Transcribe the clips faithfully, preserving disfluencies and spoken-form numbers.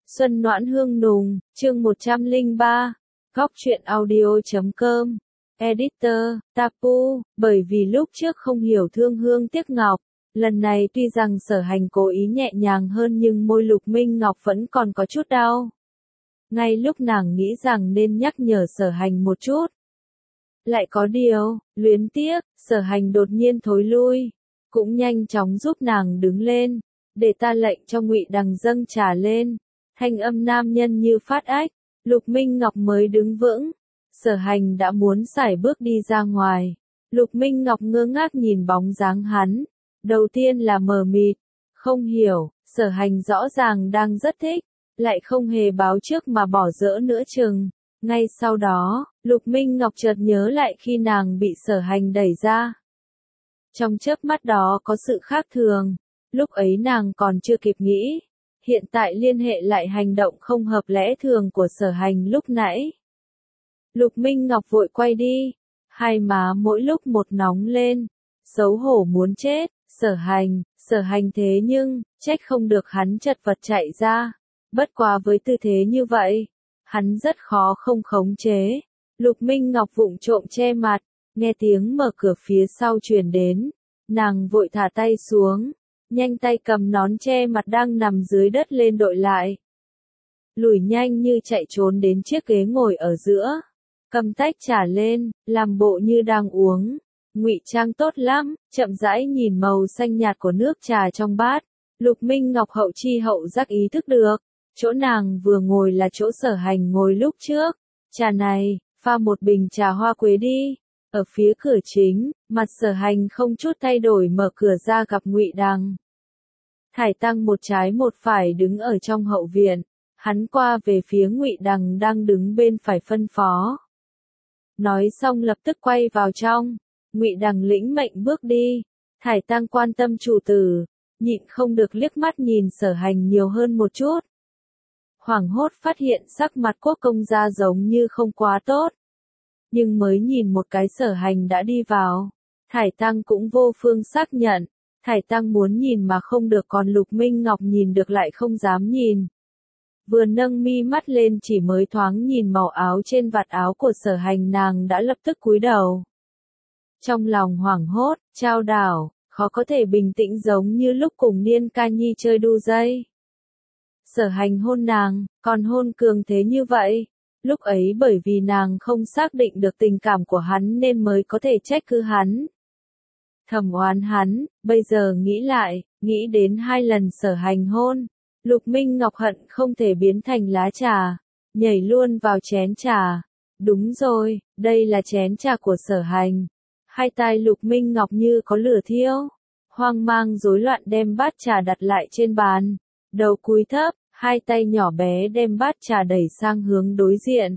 Xuân Noãn Hương Nùng, chương một trăm lẻ ba, góc truyện audio chấm com, editor, Tapu, bởi vì lúc trước không hiểu thương hương tiếc ngọc, lần này tuy rằng Sở Hành cố ý nhẹ nhàng hơn nhưng môi Lục Minh Ngọc vẫn còn có chút đau. Ngay lúc nàng nghĩ rằng nên nhắc nhở Sở Hành một chút. Lại có điều, luyến tiếc, Sở Hành đột nhiên thối lui, cũng nhanh chóng giúp nàng đứng lên, để ta lệnh cho Ngụy Đằng dâng trà lên. Thanh âm nam nhân như phát ách, Lục Minh Ngọc mới đứng vững. Sở Hành đã muốn sải bước đi ra ngoài. Lục Minh Ngọc ngơ ngác nhìn bóng dáng hắn. Đầu tiên là mờ mịt, không hiểu, Sở Hành rõ ràng đang rất thích, lại không hề báo trước mà bỏ dỡ nữa chừng. Ngay sau đó, Lục Minh Ngọc chợt nhớ lại khi nàng bị Sở Hành đẩy ra. Trong chớp mắt đó có sự khác thường, lúc ấy nàng còn chưa kịp nghĩ. Hiện tại liên hệ lại hành động không hợp lẽ thường của Sở Hành lúc nãy. Lục Minh Ngọc vội quay đi, hai má mỗi lúc một nóng lên, xấu hổ muốn chết, Sở Hành, Sở Hành thế nhưng, trách không được hắn chật vật chạy ra, bất quá với tư thế như vậy, hắn rất khó không khống chế. Lục Minh Ngọc vụng trộm che mặt, nghe tiếng mở cửa phía sau truyền đến, nàng vội thả tay xuống. Nhanh tay cầm nón che mặt đang nằm dưới đất lên đội lại. Lùi nhanh như chạy trốn đến chiếc ghế ngồi ở giữa. Cầm tách trà lên, làm bộ như đang uống. Ngụy trang tốt lắm, chậm rãi nhìn màu xanh nhạt của nước trà trong bát. Lục Minh Ngọc hậu chi hậu giác ý thức được. Chỗ nàng vừa ngồi là chỗ Sở Hành ngồi lúc trước. Trà này, pha một bình trà hoa quế đi. Ở phía cửa chính, mặt Sở Hành không chút thay đổi mở cửa ra gặp Ngụy Đằng. Thải Tăng một trái một phải đứng ở trong hậu viện, hắn qua về phía Ngụy Đằng đang đứng bên phải phân phó. Nói xong lập tức quay vào trong, Ngụy Đằng lĩnh mệnh bước đi, Thải Tăng quan tâm chủ tử, nhịn không được liếc mắt nhìn Sở Hành nhiều hơn một chút. Hoảng hốt phát hiện sắc mặt Quốc công gia giống như không quá tốt. Nhưng mới nhìn một cái Sở Hành đã đi vào, Thải Tăng cũng vô phương xác nhận, Thải Tăng muốn nhìn mà không được còn Lục Minh Ngọc nhìn được lại không dám nhìn. Vừa nâng mi mắt lên chỉ mới thoáng nhìn màu áo trên vạt áo của Sở Hành nàng đã lập tức cúi đầu. Trong lòng hoảng hốt, chao đảo, khó có thể bình tĩnh giống như lúc cùng Niên Ca Nhi chơi đu dây. Sở Hành hôn nàng, còn hôn cường thế như vậy. Lúc ấy bởi vì nàng không xác định được tình cảm của hắn nên mới có thể trách cứ hắn. Thầm oán hắn, bây giờ nghĩ lại, nghĩ đến hai lần Sở Hành hôn. Lục Minh Ngọc hận không thể biến thành lá trà, nhảy luôn vào chén trà. Đúng rồi, đây là chén trà của Sở Hành. Hai tay Lục Minh Ngọc như có lửa thiêu, hoang mang rối loạn đem bát trà đặt lại trên bàn. Đầu cúi thấp, hai tay nhỏ bé đem bát trà đẩy sang hướng đối diện.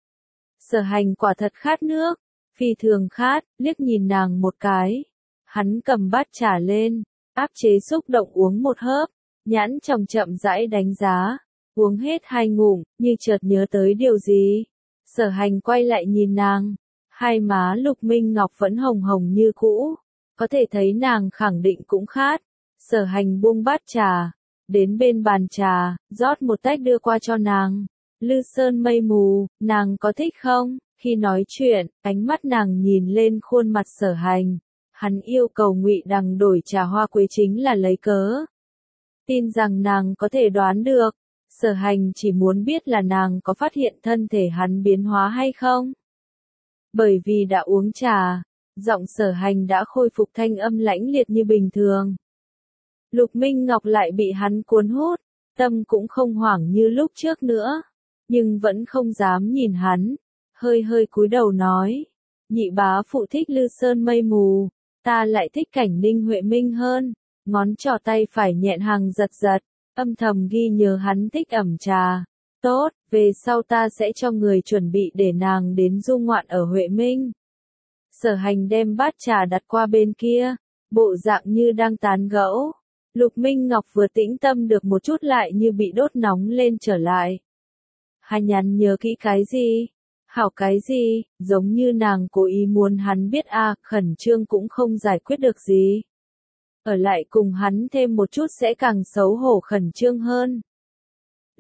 Sở Hành quả thật khát nước, phi thường khát, liếc nhìn nàng một cái. Hắn cầm bát trà lên, áp chế xúc động uống một hớp, nhãn tròng chậm rãi đánh giá, uống hết hai ngụm, như chợt nhớ tới điều gì. Sở Hành quay lại nhìn nàng, hai má Lục Minh Ngọc vẫn hồng hồng như cũ, có thể thấy nàng khẳng định cũng khát. Sở Hành buông bát trà, đến bên bàn trà, rót một tách đưa qua cho nàng. Lư sơn mây mù, nàng có thích không? Khi nói chuyện, ánh mắt nàng nhìn lên khuôn mặt Sở Hành. Hắn yêu cầu Ngụy Đằng đổi trà hoa quế chính là lấy cớ. Tin rằng nàng có thể đoán được, Sở Hành chỉ muốn biết là nàng có phát hiện thân thể hắn biến hóa hay không. Bởi vì đã uống trà, giọng Sở Hành đã khôi phục thanh âm lãnh liệt như bình thường. Lục Minh Ngọc lại bị hắn cuốn hút, tâm cũng không hoảng như lúc trước nữa, nhưng vẫn không dám nhìn hắn, hơi hơi cúi đầu nói, nhị bá phụ thích Lư sơn mây mù. Ta lại thích cảnh Ninh Huệ Minh hơn, ngón trỏ tay phải nhẹn hàng giật giật, âm thầm ghi nhớ hắn thích ẩm trà. Tốt, về sau ta sẽ cho người chuẩn bị để nàng đến du ngoạn ở Huệ Minh. Sở Hành đem bát trà đặt qua bên kia, bộ dạng như đang tán gẫu. Lục Minh Ngọc vừa tĩnh tâm được một chút lại như bị đốt nóng lên trở lại. Hai nhắn nhớ kỹ cái gì? Hảo cái gì, giống như nàng cố ý muốn hắn biết a, à, khẩn trương cũng không giải quyết được gì. Ở lại cùng hắn thêm một chút sẽ càng xấu hổ khẩn trương hơn.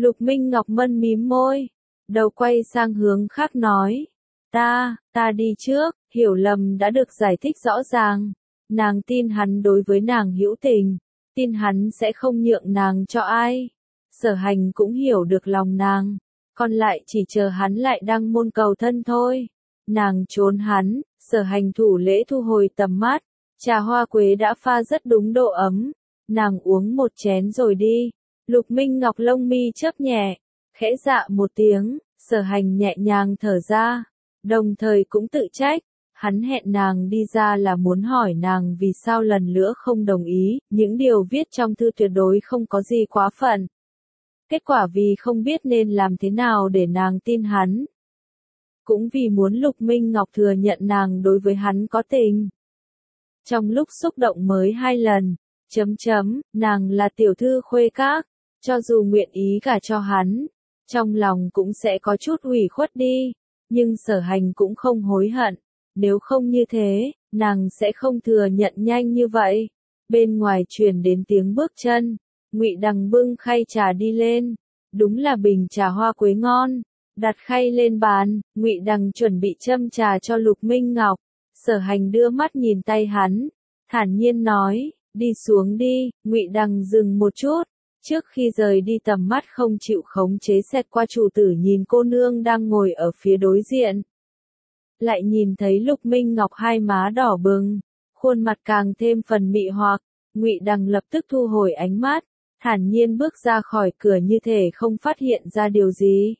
Lục Minh Ngọc mân mím môi, đầu quay sang hướng khác nói. Ta, ta đi trước, hiểu lầm đã được giải thích rõ ràng. Nàng tin hắn đối với nàng hữu tình, tin hắn sẽ không nhượng nàng cho ai. Sở Hành cũng hiểu được lòng nàng, còn lại chỉ chờ hắn lại đăng môn cầu thân thôi. Nàng trốn hắn, Sở Hành thủ lễ thu hồi tầm mắt, trà hoa quế đã pha rất đúng độ ấm. Nàng uống một chén rồi đi. Lục Minh Ngọc lông mi chớp nhẹ, khẽ dạ một tiếng, Sở Hành nhẹ nhàng thở ra, đồng thời cũng tự trách. Hắn hẹn nàng đi ra là muốn hỏi nàng vì sao lần nữa không đồng ý, những điều viết trong thư tuyệt đối không có gì quá phận. Kết quả vì không biết nên làm thế nào để nàng tin hắn. Cũng vì muốn Lục Minh Ngọc thừa nhận nàng đối với hắn có tình. Trong lúc xúc động mới hai lần, chấm chấm, nàng là tiểu thư khuê các, cho dù nguyện ý gả cho hắn, trong lòng cũng sẽ có chút ủy khuất đi, nhưng Sở Hành cũng không hối hận. Nếu không như thế, nàng sẽ không thừa nhận nhanh như vậy. Bên ngoài truyền đến tiếng bước chân, Ngụy Đằng bưng khay trà đi lên. Đúng là bình trà hoa quế ngon. Đặt khay lên bàn, Ngụy Đằng chuẩn bị châm trà cho Lục Minh Ngọc. Sở Hành đưa mắt nhìn tay hắn, thản nhiên nói, đi xuống đi. Ngụy Đằng dừng một chút, trước khi rời đi tầm mắt không chịu khống chế xẹt qua chủ tử nhìn cô nương đang ngồi ở phía đối diện. Lại nhìn thấy Lục Minh Ngọc hai má đỏ bừng, khuôn mặt càng thêm phần mị hoặc, Ngụy Đằng lập tức thu hồi ánh mắt, thản nhiên bước ra khỏi cửa như thể không phát hiện ra điều gì.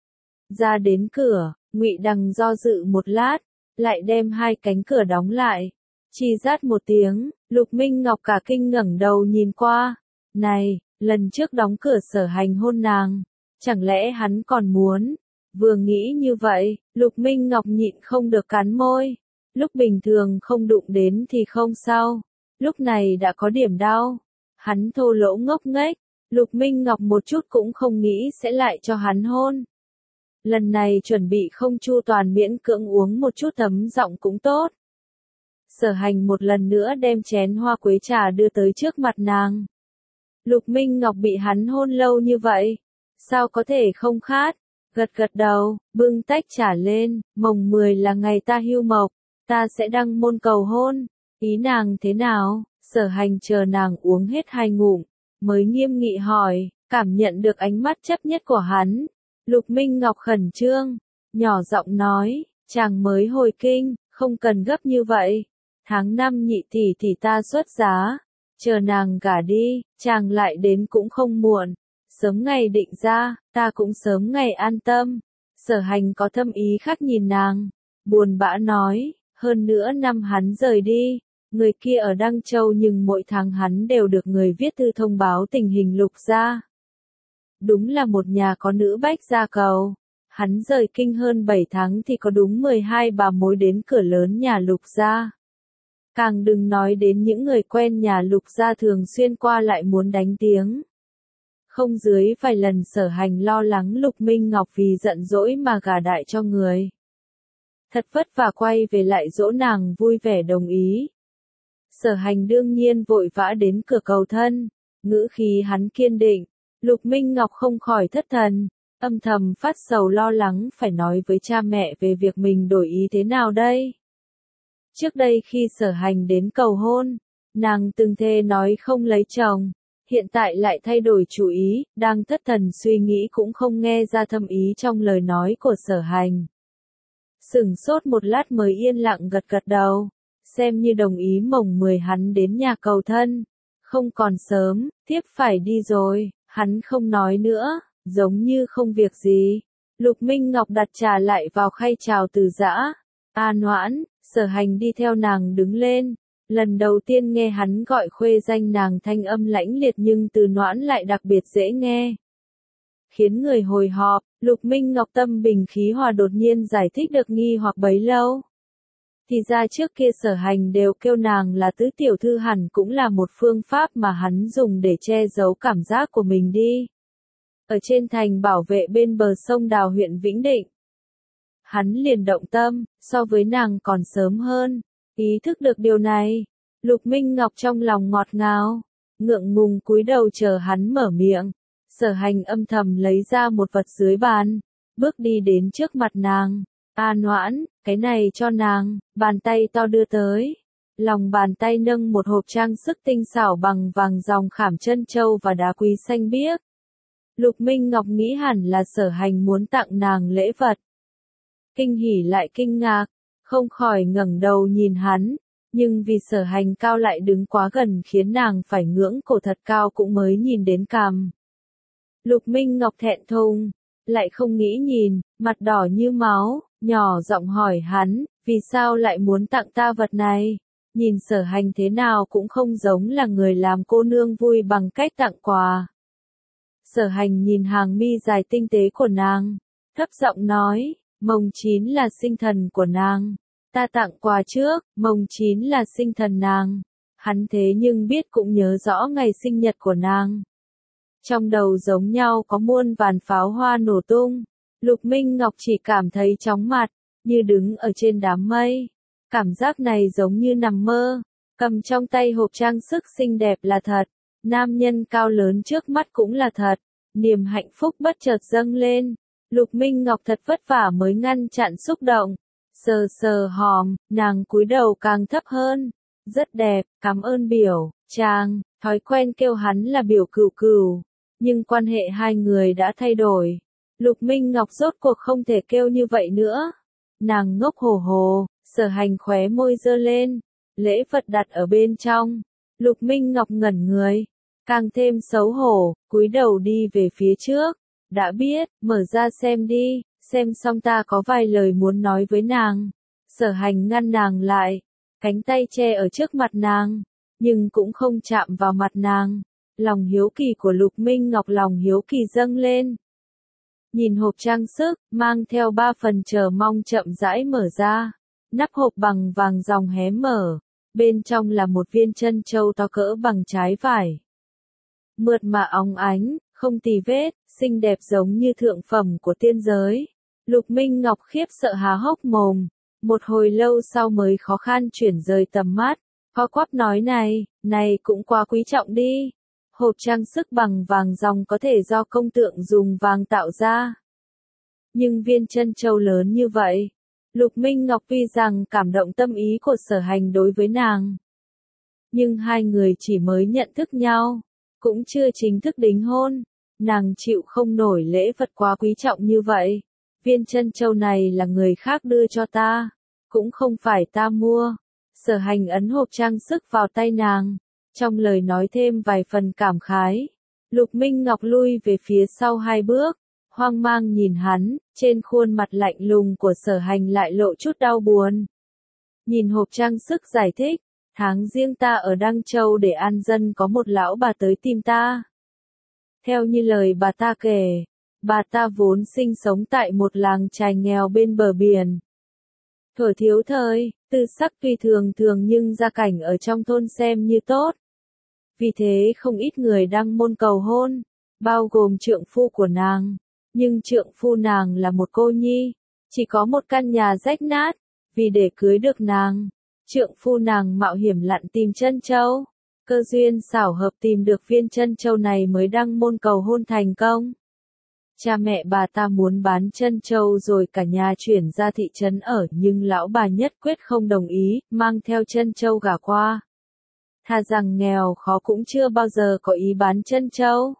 Ra đến cửa, Ngụy Đằng do dự một lát, lại đem hai cánh cửa đóng lại. Chỉ rát một tiếng, Lục Minh Ngọc cả kinh ngẩng đầu nhìn qua. Này, lần trước đóng cửa Sở Hành hôn nàng, chẳng lẽ hắn còn muốn? Vừa nghĩ như vậy, Lục Minh Ngọc nhịn không được cắn môi. Lúc bình thường không đụng đến thì không sao, lúc này đã có điểm đau. Hắn thô lỗ ngốc nghếch, Lục Minh Ngọc một chút cũng không nghĩ sẽ lại cho hắn hôn. Lần này chuẩn bị không chu toàn miễn cưỡng uống một chút thấm giọng cũng tốt. Sở Hành một lần nữa đem chén hoa quế trà đưa tới trước mặt nàng. Lục Minh Ngọc bị hắn hôn lâu như vậy, sao có thể không khát? Gật gật đầu, bưng tách trà lên, mồng mười là ngày ta hưu mộc, ta sẽ đăng môn cầu hôn. Ý nàng thế nào? Sở Hành chờ nàng uống hết hai ngụm, mới nghiêm nghị hỏi, cảm nhận được ánh mắt chấp nhất của hắn. Lục Minh Ngọc khẩn trương, nhỏ giọng nói, chàng mới hồi kinh, không cần gấp như vậy. Tháng năm nhị tỷ tỷ ta xuất giá, chờ nàng gả đi, chàng lại đến cũng không muộn. Sớm ngày định ra, ta cũng sớm ngày an tâm. Sở Hành có thâm ý khác nhìn nàng, buồn bã nói, hơn nữa năm hắn rời đi, người kia ở Đăng Châu nhưng mỗi tháng hắn đều được người viết thư thông báo tình hình Lục gia. Đúng là một nhà có nữ bách gia cầu. Hắn rời kinh hơn bảy tháng thì có đúng mười hai bà mối đến cửa lớn nhà Lục gia. Càng đừng nói đến những người quen nhà Lục gia thường xuyên qua lại muốn đánh tiếng. Không dưới vài lần Sở Hành lo lắng Lục Minh Ngọc vì giận dỗi mà gả đại cho người. Thật vất vả quay về lại dỗ nàng vui vẻ đồng ý. Sở Hành đương nhiên vội vã đến cửa cầu thân, ngữ khí hắn kiên định. Lục Minh Ngọc không khỏi thất thần, âm thầm phát sầu lo lắng phải nói với cha mẹ về việc mình đổi ý thế nào đây. Trước đây khi Sở Hành đến cầu hôn, nàng từng thề nói không lấy chồng, hiện tại lại thay đổi chủ ý, đang thất thần suy nghĩ cũng không nghe ra thâm ý trong lời nói của Sở Hành. Sửng sốt một lát mới yên lặng gật gật đầu, xem như đồng ý mồng mười hắn đến nhà cầu thân. Không còn sớm, tiếp phải đi rồi, hắn không nói nữa, giống như không việc gì. Lục Minh Ngọc đặt trà lại vào khay chào từ giã. A Noãn, Sở Hành đi theo nàng đứng lên. Lần đầu tiên nghe hắn gọi khuê danh nàng thanh âm lãnh liệt nhưng từ Noãn lại đặc biệt dễ nghe. Khiến người hồi hộp, Lục Minh Ngọc tâm bình khí hòa đột nhiên giải thích được nghi hoặc bấy lâu. Thì ra trước kia Sở Hành đều kêu nàng là tứ tiểu thư hẳn cũng là một phương pháp mà hắn dùng để che giấu cảm giác của mình đi. Ở trên thành bảo vệ bên bờ sông Đào huyện Vĩnh Định. Hắn liền động tâm, so với nàng còn sớm hơn. Ý thức được điều này, Lục Minh Ngọc trong lòng ngọt ngào, ngượng ngùng cúi đầu chờ hắn mở miệng. Sở Hành âm thầm lấy ra một vật dưới bàn, bước đi đến trước mặt nàng. A Noãn, cái này cho nàng, bàn tay to đưa tới. Lòng bàn tay nâng một hộp trang sức tinh xảo bằng vàng ròng khảm trân châu và đá quý xanh biếc. Lục Minh Ngọc nghĩ hẳn là Sở Hành muốn tặng nàng lễ vật. Kinh hỉ lại kinh ngạc, không khỏi ngẩng đầu nhìn hắn, nhưng vì Sở Hành cao lại đứng quá gần khiến nàng phải ngưỡng cổ thật cao cũng mới nhìn đến cằm. Lục Minh Ngọc thẹn thùng, lại không nghĩ nhìn, mặt đỏ như máu, nhỏ giọng hỏi hắn, vì sao lại muốn tặng ta vật này? Nhìn Sở Hành thế nào cũng không giống là người làm cô nương vui bằng cách tặng quà. Sở Hành nhìn hàng mi dài tinh tế của nàng, thấp giọng nói, mồng chín là sinh thần của nàng. Ta tặng quà trước, mồng chín là sinh thần nàng. Hắn thế nhưng biết cũng nhớ rõ ngày sinh nhật của nàng. Trong đầu giống nhau có muôn vàn pháo hoa nổ tung. Lục Minh Ngọc chỉ cảm thấy chóng mặt, như đứng ở trên đám mây. Cảm giác này giống như nằm mơ. Cầm trong tay hộp trang sức xinh đẹp là thật. Nam nhân cao lớn trước mắt cũng là thật. Niềm hạnh phúc bất chợt dâng lên. Lục Minh Ngọc thật vất vả mới ngăn chặn xúc động. Sờ sờ hòm, nàng cúi đầu càng thấp hơn. Rất đẹp, cảm ơn biểu, chàng, thói quen kêu hắn là biểu cửu cửu. Nhưng quan hệ hai người đã thay đổi. Lục Minh Ngọc rốt cuộc không thể kêu như vậy nữa. Nàng ngốc hồ hồ, Sở Hành khóe môi giơ lên. Lễ vật đặt ở bên trong. Lục Minh Ngọc ngẩn người. Càng thêm xấu hổ, cúi đầu đi về phía trước. Đã biết, mở ra xem đi, xem xong ta có vài lời muốn nói với nàng. Sở Hành ngăn nàng lại, cánh tay che ở trước mặt nàng, nhưng cũng không chạm vào mặt nàng. Lòng hiếu kỳ của Lục Minh Ngọc lòng hiếu kỳ dâng lên. Nhìn hộp trang sức, mang theo ba phần chờ mong chậm rãi mở ra. Nắp hộp bằng vàng ròng hé mở, bên trong là một viên trân châu to cỡ bằng trái vải. Mượt mà óng ánh, không tì vết, xinh đẹp giống như thượng phẩm của tiên giới. Lục Minh Ngọc khiếp sợ há hốc mồm, một hồi lâu sau mới khó khăn chuyển rời tầm mắt, co quắp nói này, này cũng quá quý trọng đi. Hộp trang sức bằng vàng ròng có thể do công tượng dùng vàng tạo ra. Nhưng viên trân châu lớn như vậy, Lục Minh Ngọc tuy rằng cảm động tâm ý của Sở Hành đối với nàng. Nhưng hai người chỉ mới nhận thức nhau, cũng chưa chính thức đính hôn. Nàng chịu không nổi lễ vật quá quý trọng như vậy. Viên trân châu này là người khác đưa cho ta, cũng không phải ta mua. Sở Hành ấn hộp trang sức vào tay nàng, trong lời nói thêm vài phần cảm khái. Lục Minh Ngọc lui về phía sau hai bước, hoang mang nhìn hắn, trên khuôn mặt lạnh lùng của Sở Hành lại lộ chút đau buồn. Nhìn hộp trang sức giải thích, tháng riêng ta ở Đăng Châu để an dân có một lão bà tới tìm ta. Theo như lời bà ta kể, bà ta vốn sinh sống tại một làng chài nghèo bên bờ biển. Thuở thiếu thời, tư sắc tuy thường thường nhưng gia cảnh ở trong thôn xem như tốt. Vì thế không ít người đăng môn cầu hôn, bao gồm trượng phu của nàng. Nhưng trượng phu nàng là một cô nhi, chỉ có một căn nhà rách nát. Vì để cưới được nàng, trượng phu nàng mạo hiểm lặn tìm trân châu. Cơ duyên xảo hợp tìm được viên trân châu này mới đăng môn cầu hôn thành công. Cha mẹ bà ta muốn bán trân châu rồi cả nhà chuyển ra thị trấn ở, nhưng lão bà nhất quyết không đồng ý, mang theo trân châu gả qua. Thà rằng nghèo khó cũng chưa bao giờ có ý bán trân châu.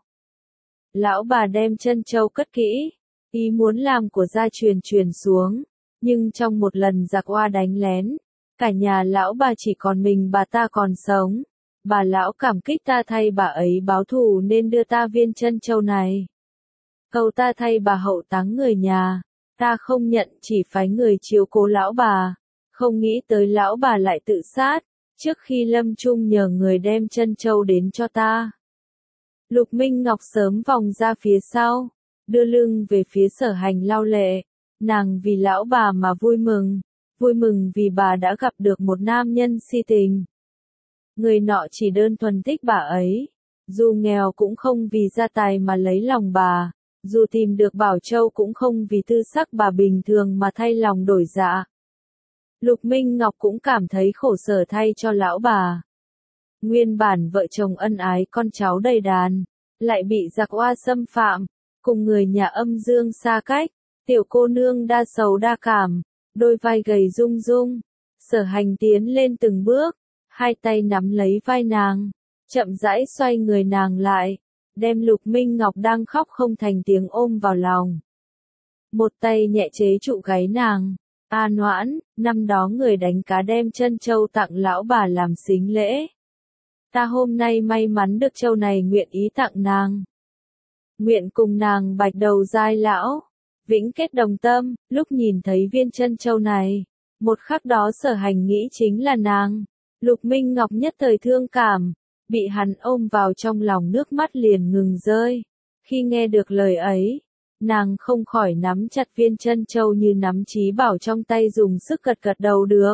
Lão bà đem trân châu cất kỹ, ý muốn làm của gia truyền truyền xuống, nhưng trong một lần giặc oa đánh lén, cả nhà lão bà chỉ còn mình bà ta còn sống. Bà lão cảm kích ta thay bà ấy báo thù nên đưa ta viên trân châu này. Cầu ta thay bà hậu táng người nhà, ta không nhận, chỉ phái người chiếu cố lão bà. Không nghĩ tới lão bà lại tự sát, trước khi lâm chung nhờ người đem trân châu đến cho ta. Lục Minh Ngọc sớm vòng ra phía sau, đưa lưng về phía Sở Hành lau lệ. Nàng vì lão bà mà vui mừng, vui mừng vì bà đã gặp được một nam nhân si tình. Người nọ chỉ đơn thuần thích bà ấy, dù nghèo cũng không vì gia tài mà lấy lòng bà, dù tìm được bảo châu cũng không vì tư sắc bà bình thường mà thay lòng đổi dạ. Lục Minh Ngọc cũng cảm thấy khổ sở thay cho lão bà. Nguyên bản vợ chồng ân ái con cháu đầy đàn, lại bị giặc oa xâm phạm, cùng người nhà âm dương xa cách, tiểu cô nương đa sầu đa cảm, đôi vai gầy rung rung. Sở Hành tiến lên từng bước, hai tay nắm lấy vai nàng, chậm rãi xoay người nàng lại, đem Lục Minh Ngọc đang khóc không thành tiếng ôm vào lòng. Một tay nhẹ chế trụ gáy nàng, "A Noãn, năm đó người đánh cá đem chân châu tặng lão bà làm sính lễ. Ta hôm nay may mắn được châu này nguyện ý tặng nàng. Nguyện cùng nàng bạch đầu giai lão, vĩnh kết đồng tâm." Lúc nhìn thấy viên chân châu này, một khắc đó Sở Hành nghĩ chính là nàng. Lục Minh Ngọc nhất thời thương cảm, bị hắn ôm vào trong lòng nước mắt liền ngừng rơi. Khi nghe được lời ấy, nàng không khỏi nắm chặt viên chân châu như nắm chí bảo trong tay dùng sức gật gật đầu được.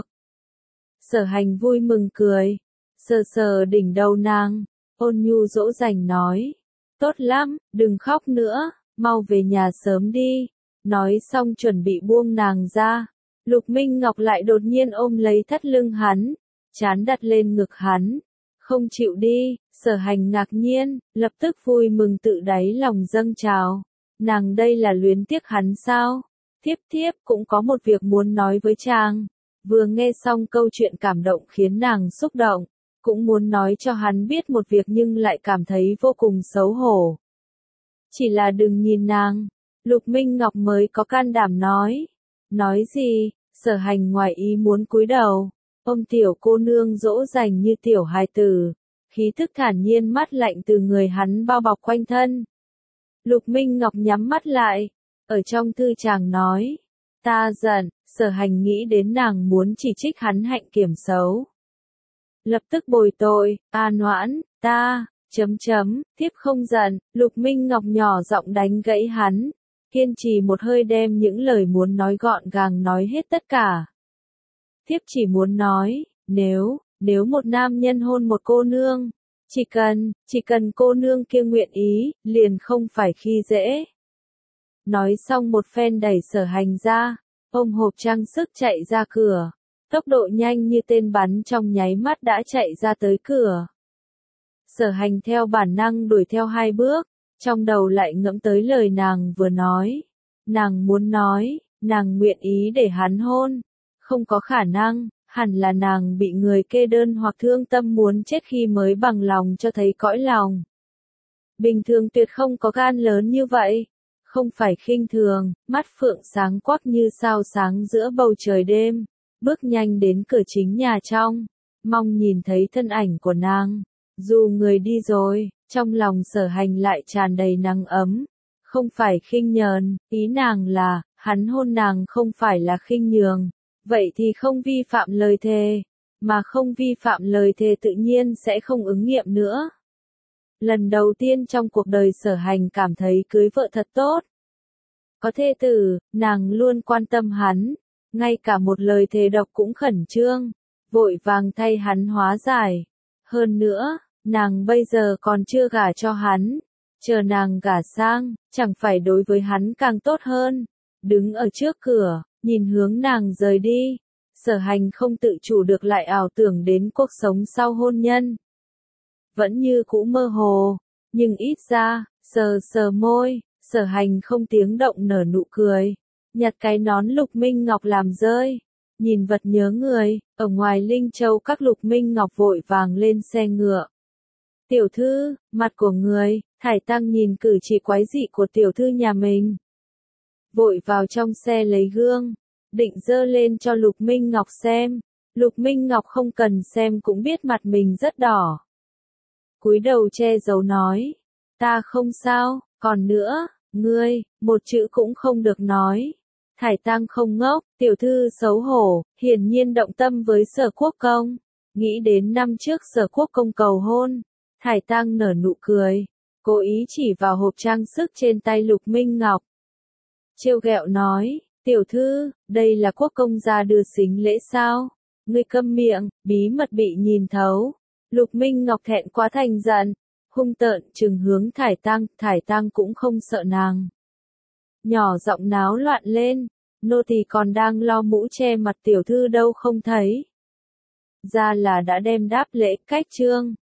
Sở Hành vui mừng cười, sờ sờ đỉnh đầu nàng, ôn nhu dỗ dành nói, "Tốt lắm, đừng khóc nữa, mau về nhà sớm đi." Nói xong chuẩn bị buông nàng ra, Lục Minh Ngọc lại đột nhiên ôm lấy thắt lưng hắn, trán đặt lên ngực hắn, "Không chịu đi." Sở Hành ngạc nhiên, lập tức vui mừng tự đáy lòng dâng trào. Nàng đây là luyến tiếc hắn sao? Thiếp thiếp cũng có một việc muốn nói với chàng. Vừa nghe xong câu chuyện cảm động khiến nàng xúc động, cũng muốn nói cho hắn biết một việc nhưng lại cảm thấy vô cùng xấu hổ. Chỉ là đừng nhìn nàng. Lục Minh Ngọc mới có can đảm nói. Nói gì? Sở Hành ngoài ý muốn cúi đầu, ôm tiểu cô nương dỗ dành như tiểu hài tử, khí thức thản nhiên mát lạnh từ người hắn bao bọc quanh thân. Lục Minh Ngọc nhắm mắt lại, ở trong thư chàng nói, "Ta giận." Sở Hành nghĩ đến nàng muốn chỉ trích hắn hạnh kiểm xấu, lập tức bồi tội, "A Noãn, ta, chấm chấm, thiếp không giận." Lục Minh Ngọc nhỏ giọng đánh gãy hắn, kiên trì một hơi đem những lời muốn nói gọn gàng nói hết tất cả. "Thiếp chỉ muốn nói, nếu, nếu một nam nhân hôn một cô nương, chỉ cần, chỉ cần cô nương kia nguyện ý, liền không phải khi dễ." Nói xong một phen đẩy Sở Hành ra, ôm hộp trang sức chạy ra cửa, tốc độ nhanh như tên bắn trong nháy mắt đã chạy ra tới cửa. Sở Hành theo bản năng đuổi theo hai bước, trong đầu lại ngẫm tới lời nàng vừa nói. Nàng muốn nói, nàng nguyện ý để hắn hôn, không có khả năng, hẳn là nàng bị người kê đơn hoặc thương tâm muốn chết khi mới bằng lòng cho thấy cõi lòng. Bình thường tuyệt không có gan lớn như vậy, không phải khinh thường, mắt phượng sáng quắc như sao sáng giữa bầu trời đêm, bước nhanh đến cửa chính nhà trong, mong nhìn thấy thân ảnh của nàng. Dù người đi rồi, trong lòng Sở Hành lại tràn đầy nắng ấm, không phải khinh nhờn, ý nàng là, hắn hôn nàng không phải là khinh nhường, vậy thì không vi phạm lời thề, mà không vi phạm lời thề tự nhiên sẽ không ứng nghiệm nữa. Lần đầu tiên trong cuộc đời Sở Hành cảm thấy cưới vợ thật tốt. Có thê tử, nàng luôn quan tâm hắn, ngay cả một lời thề độc cũng khẩn trương, vội vàng thay hắn hóa giải. Hơn nữa, nàng bây giờ còn chưa gả cho hắn, chờ nàng gả sang, chẳng phải đối với hắn càng tốt hơn. Đứng ở trước cửa, nhìn hướng nàng rời đi, Sở Hành không tự chủ được lại ảo tưởng đến cuộc sống sau hôn nhân. Vẫn như cũ mơ hồ, nhưng ít ra, sờ sờ môi, Sở Hành không tiếng động nở nụ cười, nhặt cái nón Lục Minh Ngọc làm rơi, nhìn vật nhớ người, ở ngoài Linh Châu các Lục Minh Ngọc vội vàng lên xe ngựa. "Tiểu thư, mặt của người." Thải Tăng nhìn cử chỉ quái dị của tiểu thư nhà mình, vội vào trong xe lấy gương, định dơ lên cho Lục Minh Ngọc xem. Lục Minh Ngọc không cần xem cũng biết mặt mình rất đỏ, cúi đầu che giấu nói, "Ta không sao." Còn nữa, ngươi, một chữ cũng không được nói. Thải Tăng không ngốc, tiểu thư xấu hổ, hiển nhiên động tâm với Sở Quốc Công. Nghĩ đến năm trước Sở Quốc Công cầu hôn, Thải Tăng nở nụ cười, cố ý chỉ vào hộp trang sức trên tay Lục Minh Ngọc. Trêu ghẹo nói, "Tiểu thư, đây là Quốc Công gia đưa sính lễ sao? Ngươi câm miệng." Bí mật bị nhìn thấu. Lục Minh Ngọc thẹn quá thành giận, hung tợn trừng hướng Thải Tăng, Thải Tăng cũng không sợ nàng. Nhỏ giọng náo loạn lên, "Nô tỳ còn đang lo mũ che mặt tiểu thư đâu không thấy. Ra là đã đem đáp lễ cách trương."